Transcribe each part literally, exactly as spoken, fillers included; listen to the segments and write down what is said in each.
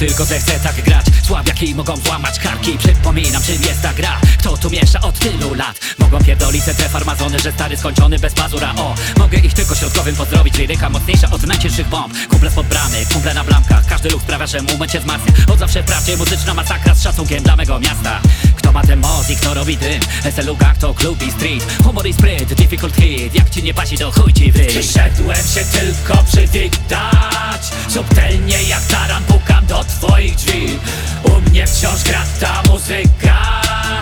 tylko zechce tak grać. Słabiaki mogą złamać karki. Przypominam, czym jest ta gra. Kto tu miesza od tylu lat? Mogą pierdolić te farmazony, że stary skończony bez pazura. O, mogę ich tylko środkowym pozdrowić. Liryka mocniejsza od najcięższych bomb. Kumple spod bramy, kumple na blamkach. Każdy luk sprawia, że moment się wzmacnia. Od zawsze w prawdzie muzyczna masakra z szacunkiem dla mego miasta. Kto ma ten moc i kto robi dym? S L U gang to klub i street. Humor i spryt, difficult hit. Jak ci nie pasi, to chuj ci w ryj. Przyszedłem się tylko przywitać. Subtelnie jak taran pukam do twoich drzwi. U mnie wciąż gra ta muzyka.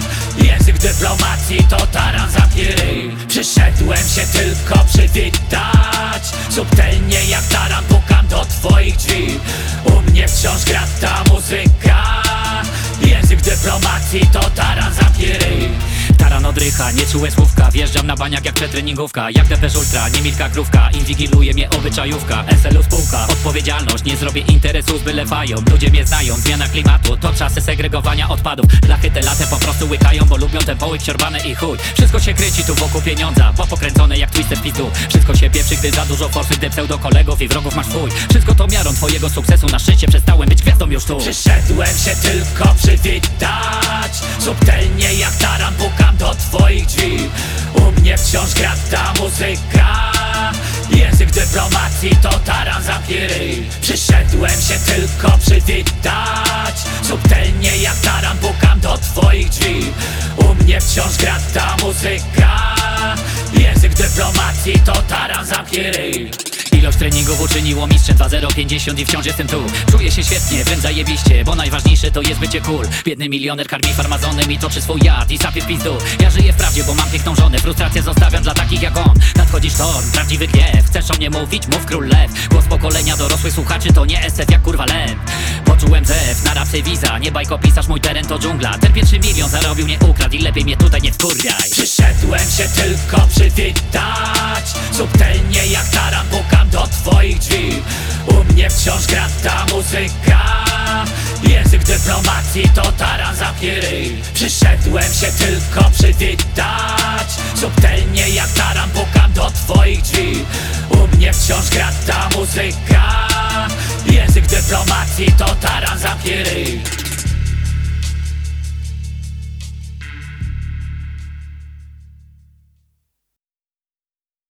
Język dyplomacji to taran zamknij ryj. Przyszedłem się tylko przywitać. Subtelnie jak taran pukam do twoich drzwi. U mnie wciąż gra ta muzyka. Język dyplomacji to taran zamknij ryj. Taran odrycha, nieczułe słówka. Wjeżdżam na baniak jak przetreningówka. Jak Depeche Ultra, nie milka krówka. Inwigiluje mnie obyczajówka. S L U spółka, odpowiedzialność. Nie zrobię interesu z byle fają. Ludzie mnie znają, zmiana klimatu to czasy segregowania odpadów. Lachy te late po prostu łykają, bo lubią te poły ściorbane i chuj. Wszystko się kryci tu wokół pieniądza, bo pokręcone jak twister w pistu. Wszystko się pieprzy, gdy za dużo forsy, gdy pseudo kolegów i wrogów masz chuj. Wszystko to miarą twojego sukcesu, na szczęście przestałem być gwiazdą już tu. Przyszedłem się tylko przywitać. Subtelnie jak taran pukam do twoich drzwi. U mnie wciąż gra ta muzyka. Język dyplomacji to taran zamknij ryj. Przyszedłem się tylko przywitać. Subtelnie jak taran pukam do twoich drzwi. U mnie wciąż gra ta muzyka. Język dyplomacji to taran zamknij ryj. Ilość treningów uczyniło mistrzem dwa zero pięćdziesiąt i wciąż jestem tu. Czuję się świetnie, wręcz zajebiście, bo najważniejsze to jest bycie cool. Biedny milioner karmi farmazonem i toczy swój jad i sapie w pizdu. Ja żyję w prawdzie, bo mam piękną żonę. Frustrację zostawiam dla takich jak on. Nadchodzi sztorm, prawdziwy gniew. Chcesz o mnie mówić? Mów król lew. Głos pokolenia dorosłych słuchaczy to nie S F jak kurwa lew. Poczułem zew, na rapce wiza. Nie bajkopisarz, mój teren to dżungla. Ten pierwszy milion zarobił, nie ukradł i lepiej mnie tutaj nie wkurwiaj. Przyszedłem się tylko przywitać. Subtelnie jak taran pukam do twoich drzwi. U mnie wciąż gra ta muzyka. Język dyplomacji to taran zamknij ryj. Przyszedłem się tylko przywitać. Subtelnie jak taran pukam do twoich drzwi. U mnie wciąż gra ta muzyka. Język dyplomacji to taran zamknij ryj.